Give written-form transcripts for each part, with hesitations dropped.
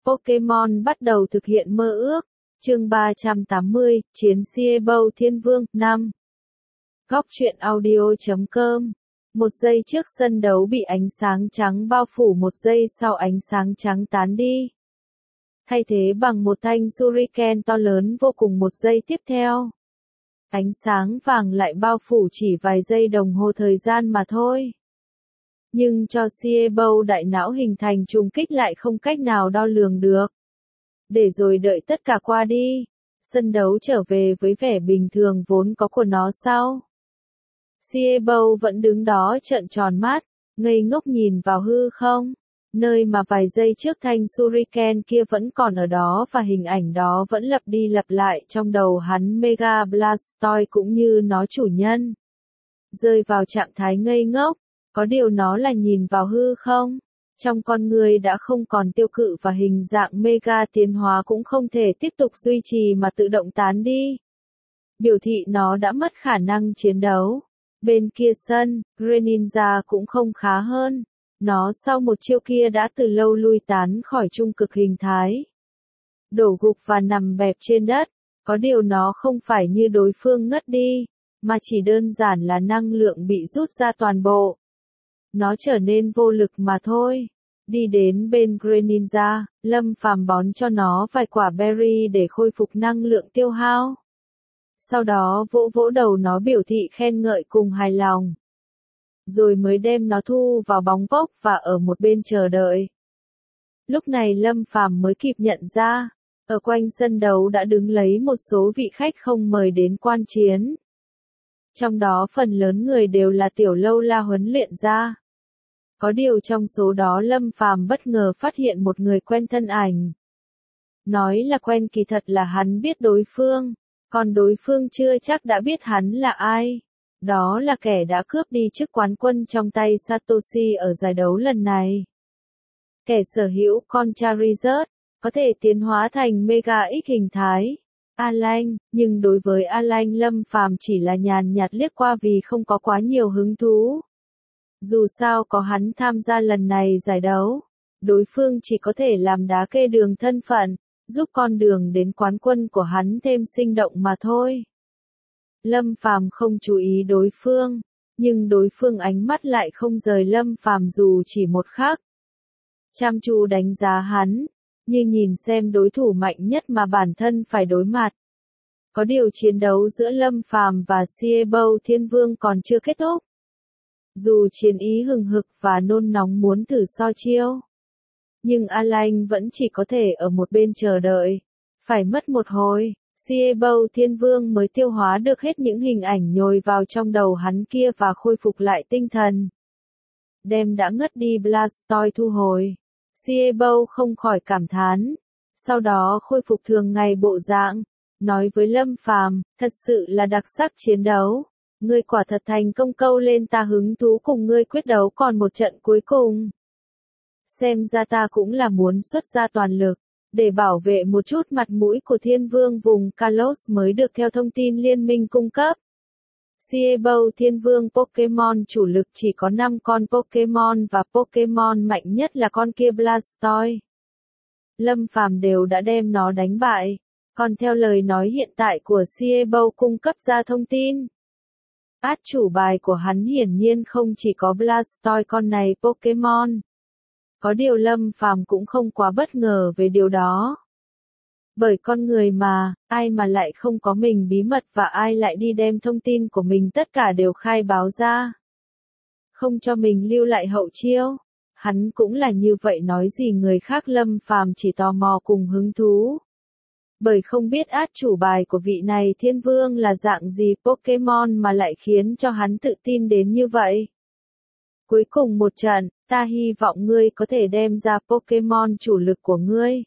Pokemon bắt đầu thực hiện mơ ước. Chương 380, Chiến Siebel Thiên Vương, 5. Góc truyện audio.com. Một giây trước sân đấu bị ánh sáng trắng bao phủ, một giây sau ánh sáng trắng tán đi. Thay thế bằng một thanh shuriken to lớn vô cùng một giây tiếp theo. Ánh sáng vàng lại bao phủ chỉ vài giây đồng hồ thời gian mà thôi. Nhưng cho Siebel đại não hình thành trùng kích lại không cách nào đo lường được. Để rồi đợi tất cả qua đi, sân đấu trở về với vẻ bình thường vốn có của nó sau. Siebel vẫn đứng đó trợn tròn mắt, ngây ngốc nhìn vào hư không, nơi mà vài giây trước thanh shuriken kia vẫn còn ở đó và hình ảnh đó vẫn lặp đi lặp lại trong đầu hắn. Mega Blastoise cũng như nó chủ nhân, rơi vào trạng thái ngây ngốc, có điều nó là nhìn vào hư không. Trong con người đã không còn tiêu cự và hình dạng Mega tiến hóa cũng không thể tiếp tục duy trì mà tự động tán đi. Biểu thị nó đã mất khả năng chiến đấu. Bên kia sân, Greninja cũng không khá hơn. Nó sau một chiêu kia đã từ lâu lui tán khỏi trung cực hình thái. Đổ gục và nằm bẹp trên đất. Có điều nó không phải như đối phương ngất đi, mà chỉ đơn giản là năng lượng bị rút ra toàn bộ. Nó trở nên vô lực mà thôi. Đi đến bên Greninja, Lâm Phàm bón cho nó vài quả berry để khôi phục năng lượng tiêu hao. Sau đó vỗ vỗ đầu nó biểu thị khen ngợi cùng hài lòng. Rồi mới đem nó thu vào bóng bốc và ở một bên chờ đợi. Lúc này Lâm Phàm mới kịp nhận ra, ở quanh sân đấu đã đứng lấy một số vị khách không mời đến quan chiến. Trong đó phần lớn người đều là tiểu lâu la huấn luyện ra. Có điều trong số đó Lâm Phàm bất ngờ phát hiện một người quen thân ảnh. Nói là quen kỳ thật là hắn biết đối phương, còn đối phương chưa chắc đã biết hắn là ai. Đó là kẻ đã cướp đi chức quán quân trong tay Satoshi ở giải đấu lần này. Kẻ sở hữu con Charizard, có thể tiến hóa thành Mega X hình thái. Alan, nhưng đối với Alan Lâm Phàm chỉ là nhàn nhạt liếc qua vì không có quá nhiều hứng thú. Dù sao có hắn tham gia lần này giải đấu, đối phương chỉ có thể làm đá kê đường thân phận, giúp con đường đến quán quân của hắn thêm sinh động mà thôi. Lâm Phàm không chú ý đối phương, nhưng đối phương ánh mắt lại không rời Lâm Phàm dù chỉ một khắc. Chăm chú đánh giá hắn, như nhìn xem đối thủ mạnh nhất mà bản thân phải đối mặt. Có điều chiến đấu giữa Lâm Phàm và Siebel Thiên Vương còn chưa kết thúc. Dù chiến ý hừng hực và nôn nóng muốn thử so chiêu, nhưng Alan vẫn chỉ có thể ở một bên chờ đợi. Phải mất một hồi, Siebel Thiên Vương mới tiêu hóa được hết những hình ảnh nhồi vào trong đầu hắn kia và khôi phục lại tinh thần. Đem đã ngất đi Blastoise thu hồi, Siebel không khỏi cảm thán. Sau đó khôi phục thường ngày bộ dạng, nói với Lâm Phàm, thật sự là đặc sắc chiến đấu. Ngươi quả thật thành công, câu lên ta hứng thú cùng ngươi quyết đấu còn một trận cuối cùng. Xem ra ta cũng là muốn xuất ra toàn lực, để bảo vệ một chút mặt mũi của Thiên Vương vùng Kalos mới được theo thông tin liên minh cung cấp. Siebel Thiên Vương Pokemon chủ lực chỉ có 5 con Pokemon và Pokemon mạnh nhất là con kia Blastoise. Lâm Phàm đều đã đem nó đánh bại, còn theo lời nói hiện tại của Siebel cung cấp ra thông tin. Át chủ bài của hắn hiển nhiên không chỉ có Blastoise con này Pokemon. Có điều Lâm Phàm cũng không quá bất ngờ về điều đó. Bởi con người mà, ai mà lại không có mình bí mật và ai lại đi đem thông tin của mình tất cả đều khai báo ra. Không cho mình lưu lại hậu chiêu. Hắn cũng là như vậy, nói gì người khác. Lâm Phàm chỉ tò mò cùng hứng thú. Bởi không biết át chủ bài của vị này Thiên Vương là dạng gì Pokemon mà lại khiến cho hắn tự tin đến như vậy. Cuối cùng một trận, ta hy vọng ngươi có thể đem ra Pokemon chủ lực của ngươi.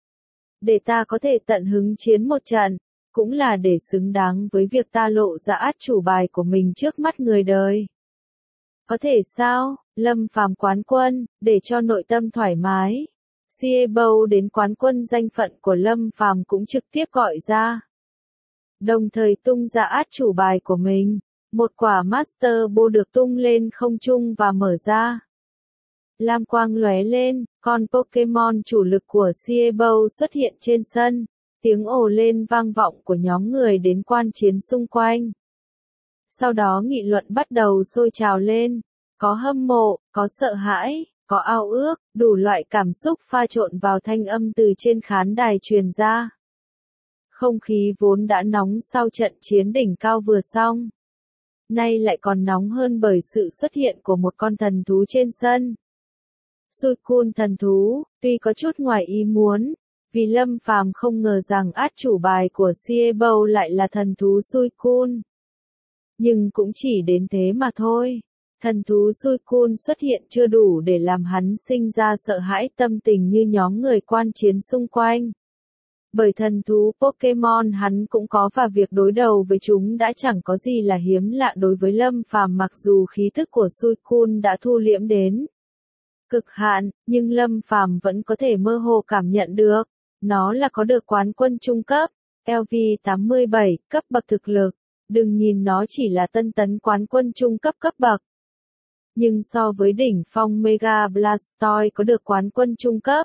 Để ta có thể tận hứng chiến một trận, cũng là để xứng đáng với việc ta lộ ra át chủ bài của mình trước mắt người đời. Có thể sao, Lâm Phàm quán quân, để cho nội tâm thoải mái. Siebel đến quán quân danh phận của Lâm Phàm cũng trực tiếp gọi ra. Đồng thời tung ra át chủ bài của mình. Một quả Master Ball được tung lên không trung và mở ra. lam quang lóe lên, con Pokemon chủ lực của Siebel xuất hiện trên sân, tiếng ồ lên vang vọng của nhóm người đến quan chiến xung quanh. Sau đó nghị luận bắt đầu sôi trào lên, có hâm mộ, có sợ hãi, có ao ước, đủ loại cảm xúc pha trộn vào thanh âm từ trên khán đài truyền ra. Không khí vốn đã nóng sau trận chiến đỉnh cao vừa xong, nay lại còn nóng hơn bởi sự xuất hiện của một con thần thú trên sân. Suicune thần thú, tuy có chút ngoài ý muốn, vì Lâm Phàm không ngờ rằng át chủ bài của Siebel lại là thần thú Suicune. Nhưng cũng chỉ đến thế mà thôi. Thần thú Suicune xuất hiện chưa đủ để làm hắn sinh ra sợ hãi tâm tình như nhóm người quan chiến xung quanh. Bởi thần thú Pokemon hắn cũng có và việc đối đầu với chúng đã chẳng có gì là hiếm lạ đối với Lâm Phàm, mặc dù khí tức của Suicune đã thu liễm đến cực hạn, nhưng Lâm Phàm vẫn có thể mơ hồ cảm nhận được, nó là có được quán quân trung cấp, LV87, cấp bậc thực lực. Đừng nhìn nó chỉ là tân tấn quán quân trung cấp cấp bậc. Nhưng so với đỉnh phong Mega Blastoise có được quán quân trung cấp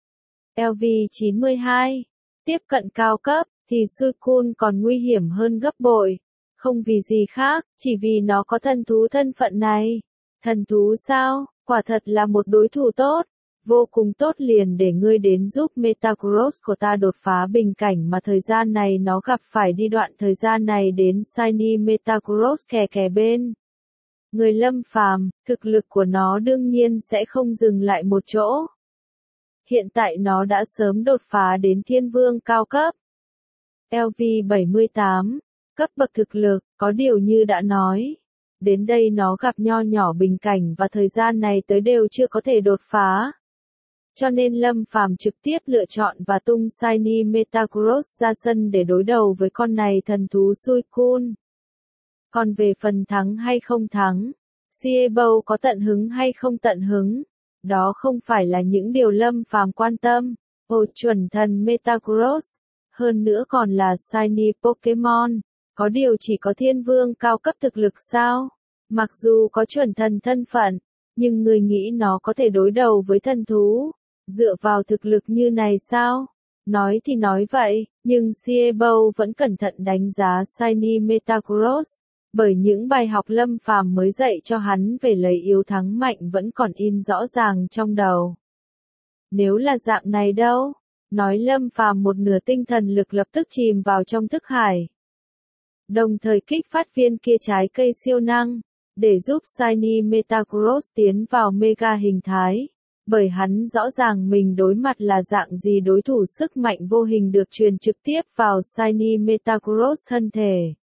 LV92, tiếp cận cao cấp, thì Suicune còn nguy hiểm hơn gấp bội. Không vì gì khác, chỉ vì nó có thần thú thân phận này. Thần thú sao? Quả thật là một đối thủ tốt. Vô cùng tốt, liền để ngươi đến giúp Metagross của ta đột phá bình cảnh mà thời gian này nó gặp phải đi, đoạn thời gian này đến Shiny Metagross kè kè bên. Người Lâm Phàm, thực lực của nó đương nhiên sẽ không dừng lại một chỗ. Hiện tại nó đã sớm đột phá đến thiên vương cao cấp. LV78, cấp bậc thực lực, có điều như đã nói. Đến đây nó gặp nho nhỏ bình cảnh và thời gian này tới đều chưa có thể đột phá. Cho nên Lâm Phàm trực tiếp lựa chọn và tung Shiny Metagross ra sân để đối đầu với con này thần thú Suicune. Còn về phần thắng hay không thắng, Siebel có tận hứng hay không tận hứng, đó không phải là những điều Lâm Phàm quan tâm. Ồ, chuẩn thần Metagross, hơn nữa còn là Shiny Pokemon, có điều chỉ có thiên vương cao cấp thực lực sao? Mặc dù có chuẩn thần thân phận, nhưng người nghĩ nó có thể đối đầu với thần thú? Dựa vào thực lực như này sao? Nói thì nói vậy, nhưng Siebel vẫn cẩn thận đánh giá Shiny Metagross, bởi những bài học Lâm Phàm mới dạy cho hắn về lấy yếu thắng mạnh vẫn còn in rõ ràng trong đầu. Nếu là dạng này đâu? Nói Lâm Phàm một nửa tinh thần lực lập tức chìm vào trong thức hải. Đồng thời kích phát viên kia trái cây siêu năng, để giúp Shiny Metagross tiến vào Mega hình thái. Bởi hắn rõ ràng mình đối mặt là dạng gì đối thủ, sức mạnh vô hình được truyền trực tiếp vào Shiny Metagross thân thể.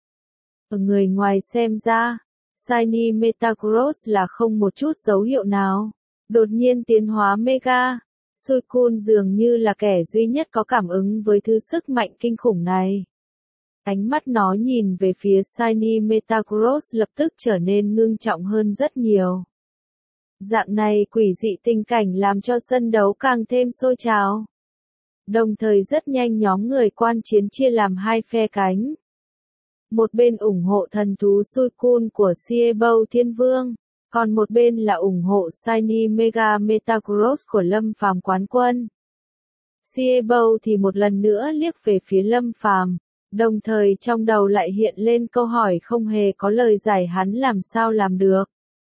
Ở người ngoài xem ra, Shiny Metagross là không một chút dấu hiệu nào. Đột nhiên tiến hóa Mega, Suicune dường như là kẻ duy nhất có cảm ứng với thứ sức mạnh kinh khủng này. Ánh mắt nó nhìn về phía Shiny Metagross lập tức trở nên ngưng trọng hơn rất nhiều. Dạng này quỷ dị tình cảnh làm cho sân đấu càng thêm sôi trào. Đồng thời rất nhanh nhóm người quan chiến chia làm hai phe cánh. Một bên ủng hộ thần thú Suicune của Siebel Thiên Vương, còn một bên là ủng hộ Shiny Mega Metagross của Lâm Phàm quán quân. Siebel thì một lần nữa liếc về phía Lâm Phàm, đồng thời trong đầu lại hiện lên câu hỏi không hề có lời giải, hắn làm sao làm được.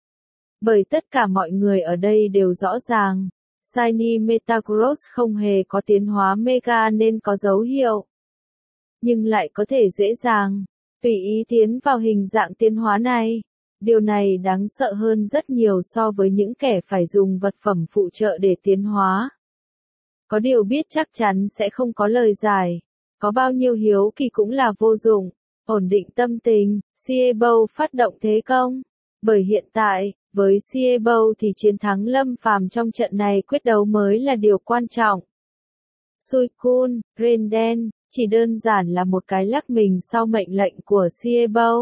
Bởi tất cả mọi người ở đây đều rõ ràng, Shiny Metagross không hề có tiến hóa Mega nên có dấu hiệu. Nhưng lại có thể dễ dàng, tùy ý tiến vào hình dạng tiến hóa này. Điều này đáng sợ hơn rất nhiều so với những kẻ phải dùng vật phẩm phụ trợ để tiến hóa. Có điều biết chắc chắn sẽ không có lời giải. Có bao nhiêu hiếu kỳ cũng là vô dụng. Ổn định tâm tình, Siebel phát động thế công. Bởi hiện tại, với Siebel thì chiến thắng Lâm Phàm trong trận này quyết đấu mới là điều quan trọng. Suicune, Renden, chỉ đơn giản là một cái lắc mình sau mệnh lệnh của Siebel.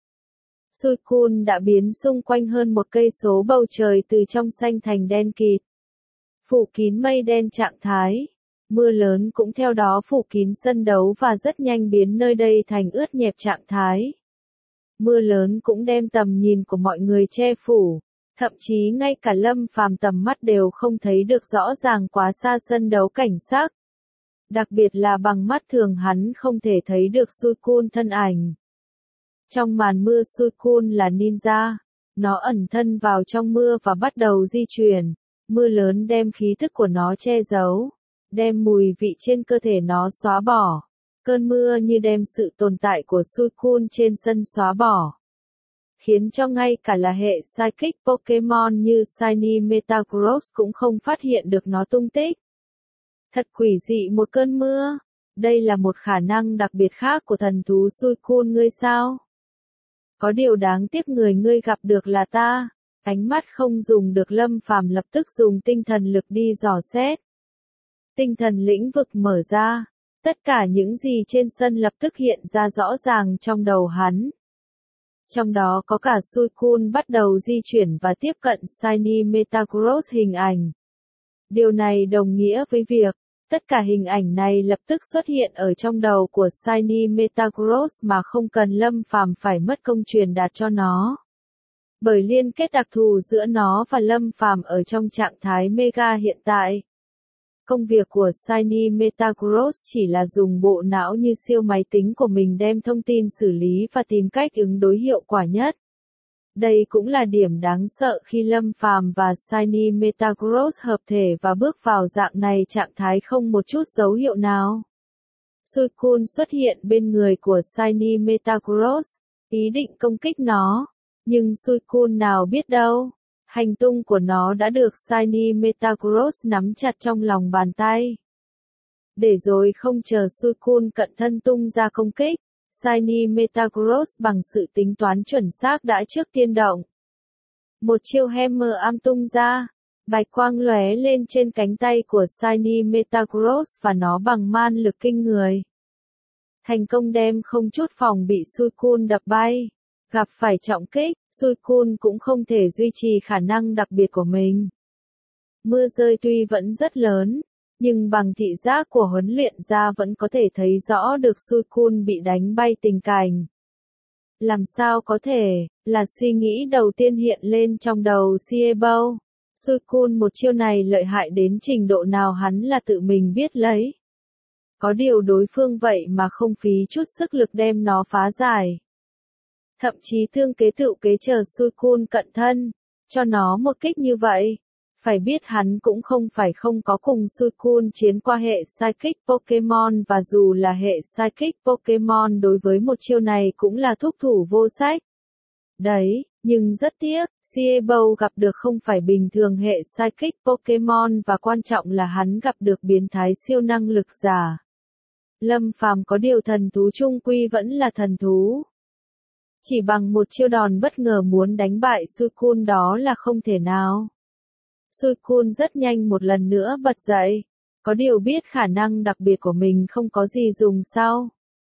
Suicune đã biến xung quanh hơn một cây số bầu trời từ trong xanh thành đen kịt. Phủ kín mây đen trạng thái. Mưa lớn cũng theo đó phủ kín sân đấu và rất nhanh biến nơi đây thành ướt nhẹp trạng thái. Mưa lớn cũng đem tầm nhìn của mọi người che phủ. Thậm chí ngay cả Lâm Phàm tầm mắt đều không thấy được rõ ràng quá xa sân đấu cảnh sắc. Đặc biệt là bằng mắt thường hắn không thể thấy được Suicune thân ảnh. Trong màn mưa Suicune là ninja. Nó ẩn thân vào trong mưa và bắt đầu di chuyển. Mưa lớn đem khí tức của nó che giấu, đem mùi vị trên cơ thể nó xóa bỏ. Cơn mưa như đem sự tồn tại của Suicune trên sân xóa bỏ, khiến cho ngay cả là hệ Psychic Pokemon như Shiny Metagross cũng không phát hiện được nó tung tích. Thật quỷ dị một cơn mưa. Đây là một khả năng đặc biệt khác của thần thú Suicune ngươi sao? Có điều đáng tiếc người ngươi gặp được là ta. Ánh mắt không dùng được Lâm Phàm lập tức dùng tinh thần lực đi dò xét. Tinh thần lĩnh vực mở ra. Tất cả những gì trên sân lập tức hiện ra rõ ràng trong đầu hắn. Trong đó có cả Suicune bắt đầu di chuyển và tiếp cận Shiny Metagross hình ảnh. Điều này đồng nghĩa với việc, tất cả hình ảnh này lập tức xuất hiện ở trong đầu của Shiny Metagross mà không cần Lâm Phàm phải mất công truyền đạt cho nó. Bởi liên kết đặc thù giữa nó và Lâm Phàm ở trong trạng thái Mega hiện tại. Công việc của Shiny Metagross chỉ là dùng bộ não như siêu máy tính của mình đem thông tin xử lý và tìm cách ứng đối hiệu quả nhất. Đây cũng là điểm đáng sợ khi Lâm Phàm và Shiny Metagross hợp thể và bước vào dạng này trạng thái không một chút dấu hiệu nào. Suicune xuất hiện bên người của Shiny Metagross, ý định công kích nó. Nhưng Suicune nào biết đâu, hành tung của nó đã được Shiny Metagross nắm chặt trong lòng bàn tay. Để rồi không chờ Suicune cận thân tung ra công kích, Shiny Metagross bằng sự tính toán chuẩn xác đã trước tiên động. Một chiêu Hammer Arm tung ra, bạch quang lóe lên trên cánh tay của Shiny Metagross và nó bằng man lực kinh người. Thành công đem không chút phòng bị Suicune đập bay. Gặp phải trọng kích, Suicune cũng không thể duy trì khả năng đặc biệt của mình. Mưa rơi tuy vẫn rất lớn, nhưng bằng thị giác của huấn luyện gia vẫn có thể thấy rõ được Suicune bị đánh bay tình cảnh. Làm sao có thể, là suy nghĩ đầu tiên hiện lên trong đầu Siebel. Suicune một chiêu này lợi hại đến trình độ nào hắn là tự mình biết lấy. Có điều đối phương vậy mà không phí chút sức lực đem nó phá giải. Thậm chí thương kế tự kế chờ Suicune cận thân, cho nó một kích như vậy. Phải biết hắn cũng không phải không có cùng Suicune chiến qua hệ Psychic Pokemon và dù là hệ Psychic Pokemon đối với một chiêu này cũng là thúc thủ vô sách. Đấy, nhưng rất tiếc, Siebel gặp được không phải bình thường hệ Psychic Pokemon và quan trọng là hắn gặp được biến thái siêu năng lực giả. Lâm Phàm có điều thần thú chung quy vẫn là thần thú. Chỉ bằng một chiêu đòn bất ngờ muốn đánh bại Suicune đó là không thể nào. Suicune rất nhanh một lần nữa bật dậy. Có điều biết khả năng đặc biệt của mình không có gì dùng sau.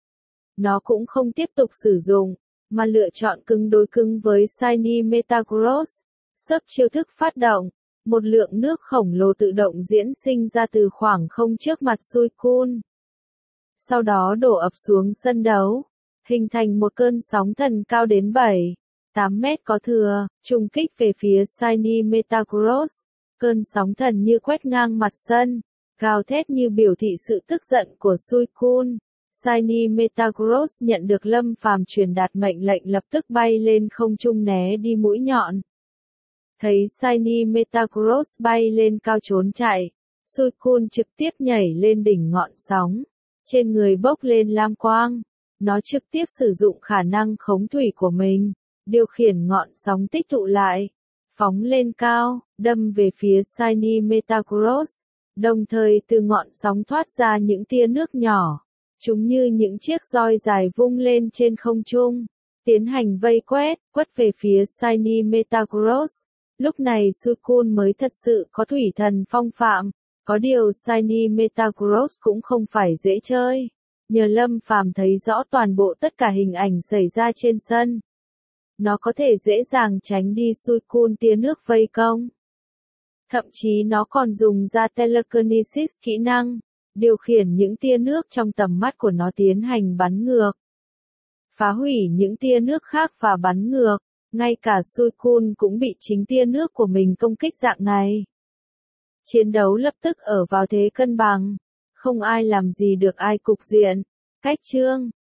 Nó cũng không tiếp tục sử dụng, mà lựa chọn cứng đối cứng với Shiny Metagross. Sấp chiêu thức phát động, một lượng nước khổng lồ tự động diễn sinh ra từ khoảng không trước mặt Suicune. Sau đó đổ ập xuống sân đấu, hình thành một cơn sóng thần cao đến 7-8 mét có thừa, trùng kích về phía Shiny Metagross. Cơn sóng thần như quét ngang mặt sân, gào thét như biểu thị sự tức giận của Suicune. Shiny Metagross nhận được Lâm Phàm truyền đạt mệnh lệnh lập tức bay lên không trung né đi mũi nhọn. Thấy Shiny Metagross bay lên cao trốn chạy, Suicune trực tiếp nhảy lên đỉnh ngọn sóng. Trên người bốc lên lam quang. Nó trực tiếp sử dụng khả năng khống thủy của mình, điều khiển ngọn sóng tích tụ lại, phóng lên cao, đâm về phía Shiny Metagross. Đồng thời từ ngọn sóng thoát ra những tia nước nhỏ. Chúng như những chiếc roi dài vung lên trên không trung, tiến hành vây quất về phía Shiny Metagross. Lúc này Suicune mới thật sự có thủy thần phong phạm. Có điều Shiny Metagross cũng không phải dễ chơi. Nhờ Lâm Phàm thấy rõ toàn bộ tất cả hình ảnh xảy ra trên sân. Nó có thể dễ dàng tránh đi Suicune tia nước vây công. Thậm chí nó còn dùng ra Telekinesis kỹ năng, điều khiển những tia nước trong tầm mắt của nó tiến hành bắn ngược. Phá hủy những tia nước khác và bắn ngược. Ngay cả Suicune cũng bị chính tia nước của mình công kích dạng này. Chiến đấu lập tức ở vào thế cân bằng. Không ai làm gì được ai cục diện. Cách chương